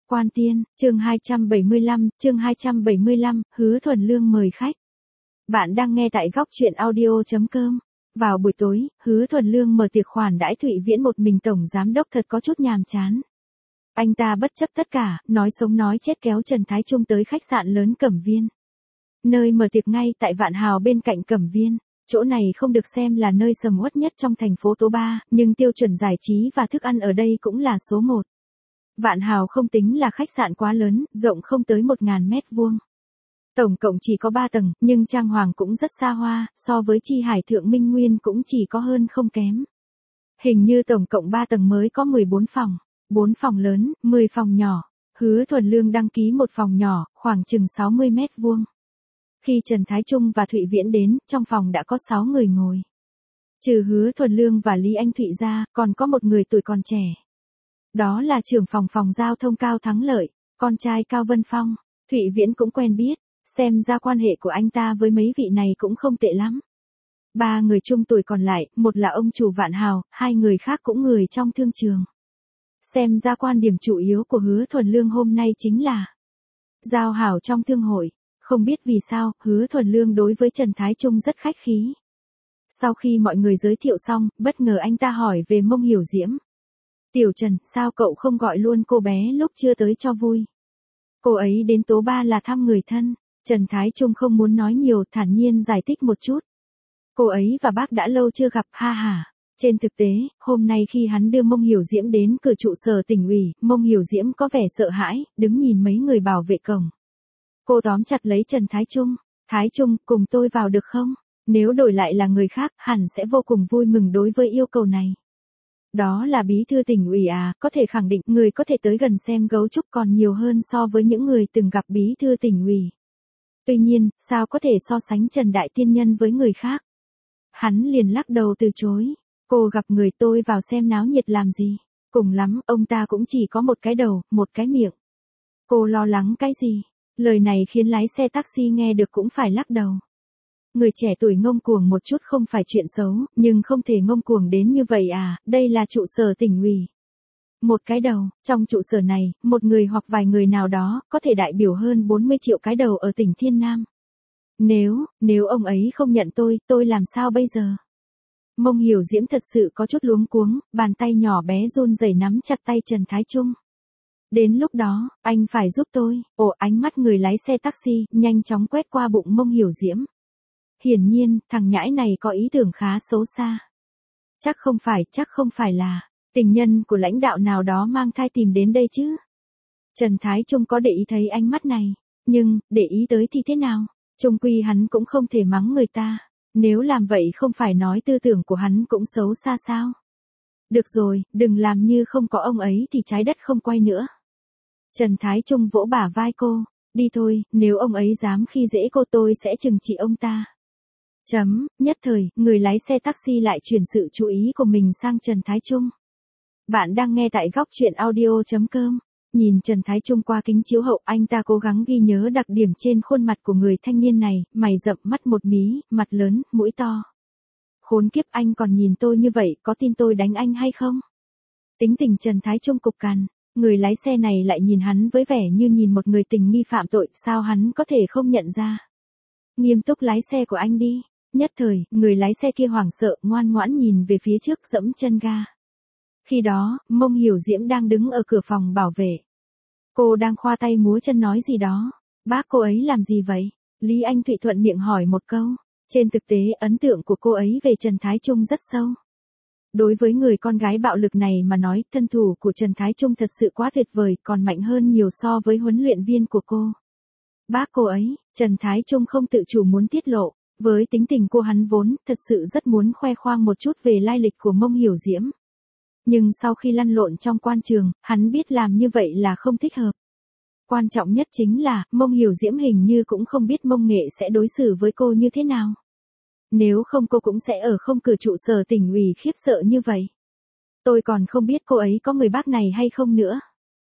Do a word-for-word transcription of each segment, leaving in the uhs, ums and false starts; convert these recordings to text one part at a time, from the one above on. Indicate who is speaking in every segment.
Speaker 1: Quan Tiên, chương hai trăm bảy mươi lăm, chương hai trăm bảy mươi lăm, Hứa Thuần Lương mời khách. Bạn đang nghe tại góc truyện audio chấm com. Vào buổi tối, Hứa Thuần Lương mở tiệc khoản đãi Thụy Viễn một mình tổng giám đốc thật có chút nhàm chán. Anh ta bất chấp tất cả, nói sống nói chết kéo Trần Thái Trung tới khách sạn lớn Cẩm Viên. Nơi mở tiệc ngay tại Vạn Hào bên cạnh Cẩm Viên. Chỗ này không được xem là nơi sầm uất nhất trong thành phố Tố Ba, nhưng tiêu chuẩn giải trí và thức ăn ở đây cũng là số một. Vạn Hào không tính là khách sạn quá lớn, rộng không tới một nghìn mét vuông. Tổng cộng chỉ có ba tầng, nhưng trang hoàng cũng rất xa hoa, so với Chi Hải Thượng Minh Nguyên cũng chỉ có hơn không kém. Hình như tổng cộng ba tầng mới có mười bốn phòng, bốn phòng lớn, mười phòng nhỏ. Hứa Thuần Lương đăng ký một phòng nhỏ, khoảng chừng sáu mươi mét vuông. Khi Trần Thái Trung và Thụy Viễn đến, trong phòng đã có sáu người ngồi. Trừ Hứa Thuần Lương và Lý Anh Thụy ra, còn có một người tuổi còn trẻ. Đó là trưởng phòng phòng giao thông Cao Thắng Lợi, con trai Cao Vân Phong. Thụy Viễn cũng quen biết, xem ra quan hệ của anh ta với mấy vị này cũng không tệ lắm. Ba người trung tuổi còn lại, một là ông chủ Vạn Hào, hai người khác cũng người trong thương trường. Xem ra quan điểm chủ yếu của Hứa Thuần Lương hôm nay chính là giao hảo trong thương hội. Không biết vì sao, Hứa Thuần Lương đối với Trần Thái Trung rất khách khí. Sau khi mọi người giới thiệu xong, bất ngờ anh ta hỏi về Mông Hiểu Diễm. Tiểu Trần, sao cậu không gọi luôn cô bé lúc chưa tới cho vui? Cô ấy đến Tố Ba là thăm người thân. Trần Thái Trung không muốn nói nhiều, thản nhiên giải thích một chút. Cô ấy và bác đã lâu chưa gặp, ha ha. Trên thực tế, hôm nay khi hắn đưa Mông Hiểu Diễm đến cửa trụ sở tỉnh ủy, Mông Hiểu Diễm có vẻ sợ hãi, đứng nhìn mấy người bảo vệ cổng. Cô tóm chặt lấy Trần Thái Trung. Thái Trung, cùng tôi vào được không? Nếu đổi lại là người khác, hẳn sẽ vô cùng vui mừng đối với yêu cầu này. Đó là bí thư tỉnh ủy à, có thể khẳng định người có thể tới gần xem gấu trúc còn nhiều hơn so với những người từng gặp bí thư tỉnh ủy. Tuy nhiên, sao có thể so sánh Trần Đại Tiên Nhân với người khác? Hắn liền lắc đầu từ chối. Cô gặp người tôi vào xem náo nhiệt làm gì? Cùng lắm, ông ta cũng chỉ có một cái đầu, một cái miệng. Cô lo lắng cái gì? Lời này khiến lái xe taxi nghe được cũng phải lắc đầu. Người trẻ tuổi ngông cuồng một chút không phải chuyện xấu, nhưng không thể ngông cuồng đến như vậy à, đây là trụ sở tỉnh ủy. Một cái đầu, trong trụ sở này, một người hoặc vài người nào đó, có thể đại biểu hơn bốn mươi triệu cái đầu ở tỉnh Thiên Nam. Nếu, nếu ông ấy không nhận tôi, tôi làm sao bây giờ? Mông Hiểu Diễm thật sự có chút luống cuống, bàn tay nhỏ bé run rẩy nắm chặt tay Trần Thái Trung. Đến lúc đó, anh phải giúp tôi. Ồ, ánh mắt người lái xe taxi, nhanh chóng quét qua bụng Mông Hiểu Diễm. Hiển nhiên, thằng nhãi này có ý tưởng khá xấu xa. Chắc không phải, chắc không phải là tình nhân của lãnh đạo nào đó mang thai tìm đến đây chứ. Trần Thái Trung có để ý thấy ánh mắt này, nhưng, để ý tới thì thế nào? Chung quy hắn cũng không thể mắng người ta. Nếu làm vậy không phải nói tư tưởng của hắn cũng xấu xa sao? Được rồi, đừng làm như không có ông ấy thì trái đất không quay nữa. Trần Thái Trung vỗ bả vai cô. Đi thôi, nếu ông ấy dám khi dễ cô tôi sẽ trừng trị ông ta. Chấm, nhất thời, người lái xe taxi lại chuyển sự chú ý của mình sang Trần Thái Trung. Bạn đang nghe tại góc truyện audio chấm com. Nhìn Trần Thái Trung qua kính chiếu hậu, anh ta cố gắng ghi nhớ đặc điểm trên khuôn mặt của người thanh niên này, mày rậm, mắt một mí, mặt lớn, mũi to. Khốn kiếp, anh còn nhìn tôi như vậy, có tin tôi đánh anh hay không? Tính tình Trần Thái Trung cục cằn, người lái xe này lại nhìn hắn với vẻ như nhìn một người tình nghi phạm tội, sao hắn có thể không nhận ra? Nghiêm túc lái xe của anh đi. Nhất thời, người lái xe kia hoảng sợ, ngoan ngoãn nhìn về phía trước dẫm chân ga. Khi đó, Mông Hiểu Diễm đang đứng ở cửa phòng bảo vệ. Cô đang khoa tay múa chân nói gì đó. Bác cô ấy làm gì vậy? Lý Anh Thụy thuận miệng hỏi một câu. Trên thực tế, ấn tượng của cô ấy về Trần Thái Trung rất sâu. Đối với người con gái bạo lực này mà nói, thân thủ của Trần Thái Trung thật sự quá tuyệt vời, còn mạnh hơn nhiều so với huấn luyện viên của cô. Bác cô ấy, Trần Thái Trung không tự chủ muốn tiết lộ. Với tính tình cô hắn vốn, thật sự rất muốn khoe khoang một chút về lai lịch của Mông Hiểu Diễm. Nhưng sau khi lăn lộn trong quan trường, hắn biết làm như vậy là không thích hợp. Quan trọng nhất chính là, Mông Hiểu Diễm hình như cũng không biết Mông Nghệ sẽ đối xử với cô như thế nào. Nếu không cô cũng sẽ ở không cửa trụ sở tỉnh ủy khiếp sợ như vậy. Tôi còn không biết cô ấy có người bác này hay không nữa.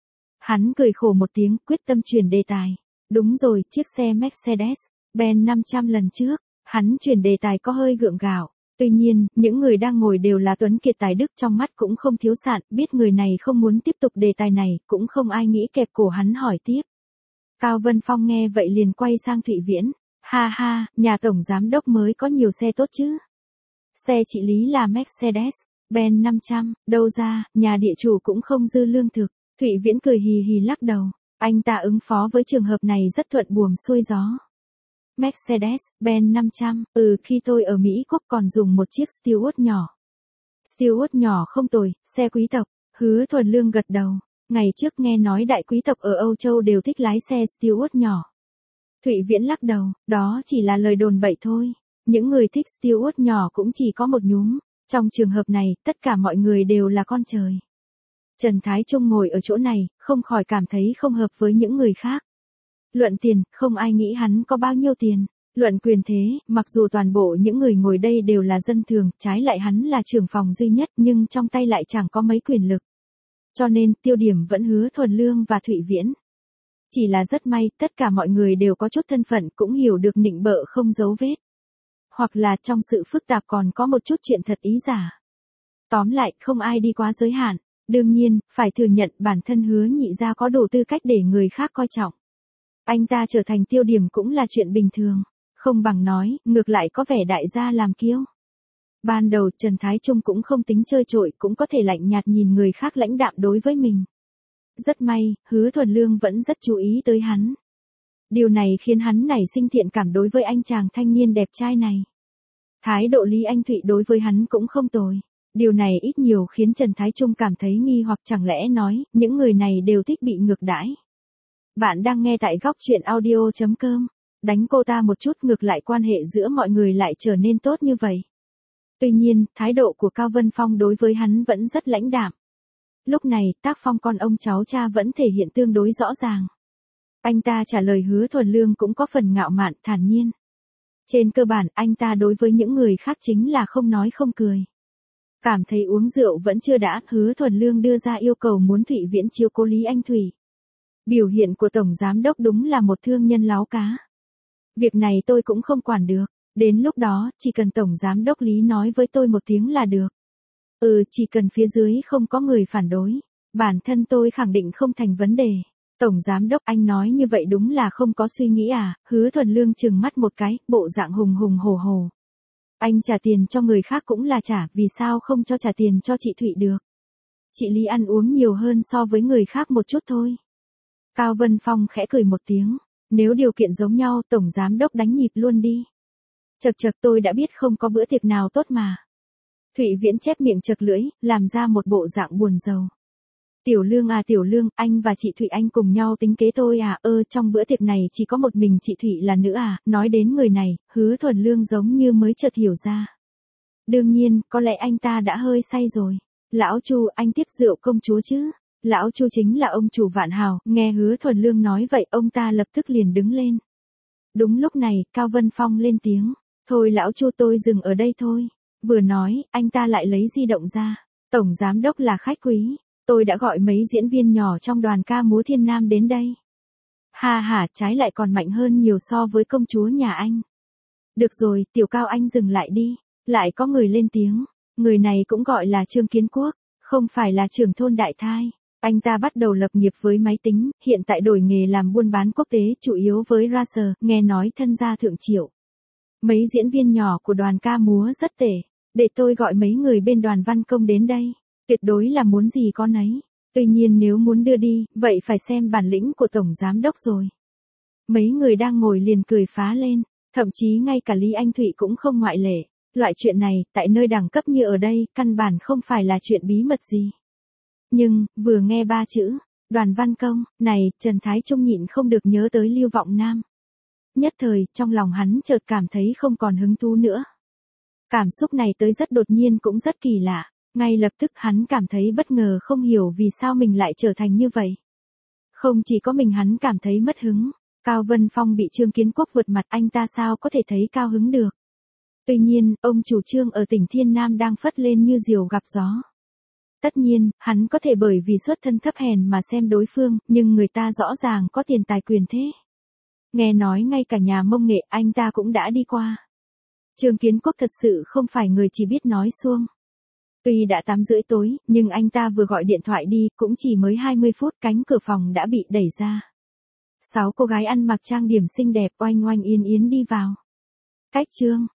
Speaker 1: Hắn cười khổ một tiếng, quyết tâm chuyển đề tài. Đúng rồi, chiếc xe Mercedes-Benz năm trăm lần trước. Hắn chuyển đề tài có hơi gượng gạo. Tuy nhiên, những người đang ngồi đều là tuấn kiệt tài đức, trong mắt cũng không thiếu sạn, biết người này không muốn tiếp tục đề tài này, cũng không ai nghĩ kẹp cổ hắn hỏi tiếp. Cao Vân Phong nghe vậy liền quay sang Thụy Viễn, ha ha, nhà tổng giám đốc mới có nhiều xe tốt chứ. Xe chị Lý là Mercedes Benz năm trăm, đâu ra, nhà địa chủ cũng không dư lương thực. Thụy Viễn cười hì hì lắc đầu, anh ta ứng phó với trường hợp này rất thuận buồm xuôi gió. Mercedes Benz năm trăm, ừ, khi tôi ở Mỹ Quốc còn dùng một chiếc Stewart nhỏ. Stewart nhỏ không tồi, xe quý tộc. Hứa Thuần Lương gật đầu, ngày trước nghe nói đại quý tộc ở Âu Châu đều thích lái xe Stewart nhỏ. Thụy Viễn lắc đầu, đó chỉ là lời đồn bậy thôi. Những người thích Stewart nhỏ cũng chỉ có một nhúm. Trong trường hợp này, tất cả mọi người đều là con trời. Trần Thái Trung ngồi ở chỗ này, không khỏi cảm thấy không hợp với những người khác. Luận tiền, không ai nghĩ hắn có bao nhiêu tiền. Luận quyền thế, mặc dù toàn bộ những người ngồi đây đều là dân thường, trái lại hắn là trưởng phòng duy nhất nhưng trong tay lại chẳng có mấy quyền lực. Cho nên, tiêu điểm vẫn Hứa Thuần Lương và Thụy Viễn. Chỉ là rất may, tất cả mọi người đều có chút thân phận cũng hiểu được nịnh bợ không giấu vết. Hoặc là trong sự phức tạp còn có một chút chuyện thật ý giả. Tóm lại, không ai đi quá giới hạn. Đương nhiên, phải thừa nhận bản thân Hứa Nhị gia có đủ tư cách để người khác coi trọng. Anh ta trở thành tiêu điểm cũng là chuyện bình thường. Không bằng nói, ngược lại có vẻ đại gia làm kiêu. Ban đầu Trần Thái Trung cũng không tính chơi trội, cũng có thể lạnh nhạt nhìn người khác lãnh đạm đối với mình. Rất may, Hứa Thuần Lương vẫn rất chú ý tới hắn. Điều này khiến hắn nảy sinh thiện cảm đối với anh chàng thanh niên đẹp trai này. Thái độ Lý Anh Thụy đối với hắn cũng không tồi. Điều này ít nhiều khiến Trần Thái Trung cảm thấy nghi hoặc, chẳng lẽ nói, những người này đều thích bị ngược đãi. Bạn đang nghe tại góc truyện audio chấm com. Đánh cô ta một chút ngược lại quan hệ giữa mọi người lại trở nên tốt như vậy. Tuy nhiên, thái độ của Cao Vân Phong đối với hắn vẫn rất lãnh đạm. Lúc này, tác phong con ông cháu cha vẫn thể hiện tương đối rõ ràng. Anh ta trả lời Hứa Thuần Lương cũng có phần ngạo mạn, thản nhiên. Trên cơ bản, anh ta đối với những người khác chính là không nói không cười. Cảm thấy uống rượu vẫn chưa đã, Hứa Thuần Lương đưa ra yêu cầu muốn Thụy Viễn chiếu cố Lý Anh Thủy. Biểu hiện của Tổng Giám Đốc đúng là một thương nhân láo cá. Việc này tôi cũng không quản được. Đến lúc đó, chỉ cần Tổng Giám Đốc Lý nói với tôi một tiếng là được. Ừ, chỉ cần phía dưới không có người phản đối. Bản thân tôi khẳng định không thành vấn đề. Tổng Giám Đốc, anh nói như vậy đúng là không có suy nghĩ à? Hứa Thuần Lương trừng mắt một cái, bộ dạng hùng hùng hổ hổ. Anh trả tiền cho người khác cũng là trả, vì sao không cho trả tiền cho chị Thụy được? Chị Lý ăn uống nhiều hơn so với người khác một chút thôi. Cao Vân Phong khẽ cười một tiếng. Nếu điều kiện giống nhau, Tổng Giám Đốc đánh nhịp luôn đi. Chật chật, tôi đã biết không có bữa tiệc nào tốt mà. Thụy Viễn chép miệng chật lưỡi, làm ra một bộ dạng buồn rầu. Tiểu Lương à Tiểu Lương, anh và chị Thụy anh cùng nhau tính kế tôi à, ơ trong bữa tiệc này chỉ có một mình chị Thụy là nữ à, nói đến người này, Hứa Thuần Lương giống như mới chợt hiểu ra. Đương nhiên, có lẽ anh ta đã hơi say rồi. Lão Chu, anh tiếp rượu công chúa chứ? Lão Chu chính là ông chủ Vạn Hào, nghe Hứa Thuần Lương nói vậy ông ta lập tức liền đứng lên. Đúng lúc này, Cao Vân Phong lên tiếng, thôi Lão Chu tôi dừng ở đây thôi. Vừa nói, anh ta lại lấy di động ra. Tổng Giám Đốc là khách quý. Tôi đã gọi mấy diễn viên nhỏ trong đoàn ca múa Thiên Nam đến đây. Ha ha, trái lại còn mạnh hơn nhiều so với công chúa nhà anh. Được rồi, Tiểu Cao anh dừng lại đi. Lại có người lên tiếng. Người này cũng gọi là Trương Kiến Quốc, không phải là trưởng thôn Đại Thai. Anh ta bắt đầu lập nghiệp với máy tính, hiện tại đổi nghề làm buôn bán quốc tế, chủ yếu với racer, nghe nói thân gia thượng triệu. Mấy diễn viên nhỏ của đoàn ca múa rất tệ. Để tôi gọi mấy người bên đoàn văn công đến đây. Tuyệt đối là muốn gì có nấy. Tuy nhiên nếu muốn đưa đi, vậy phải xem bản lĩnh của Tổng Giám Đốc rồi. Mấy người đang ngồi liền cười phá lên. Thậm chí ngay cả Lý Anh Thụy cũng không ngoại lệ. Loại chuyện này, tại nơi đẳng cấp như ở đây, căn bản không phải là chuyện bí mật gì. Nhưng, vừa nghe ba chữ, đoàn văn công, này, Trần Thái Trung nhịn không được nhớ tới Lưu Vọng Nam. Nhất thời, trong lòng hắn chợt cảm thấy không còn hứng thú nữa. Cảm xúc này tới rất đột nhiên cũng rất kỳ lạ. Ngay lập tức hắn cảm thấy bất ngờ không hiểu vì sao mình lại trở thành như vậy. Không chỉ có mình hắn cảm thấy mất hứng. Cao Vân Phong bị Trương Kiến Quốc vượt mặt, anh ta sao có thể thấy cao hứng được. Tuy nhiên, ông chủ Trương ở tỉnh Thiên Nam đang phất lên như diều gặp gió. Tất nhiên, hắn có thể bởi vì xuất thân thấp hèn mà xem đối phương, nhưng người ta rõ ràng có tiền tài quyền thế. Nghe nói ngay cả nhà Mông Nghệ anh ta cũng đã đi qua. Trương Kiến Quốc thật sự không phải người chỉ biết nói suông. Tuy đã tám rưỡi tối, nhưng anh ta vừa gọi điện thoại đi, cũng chỉ mới hai mươi phút cánh cửa phòng đã bị đẩy ra. Sáu cô gái ăn mặc trang điểm xinh đẹp oanh oanh yến yến đi vào. Cách Trương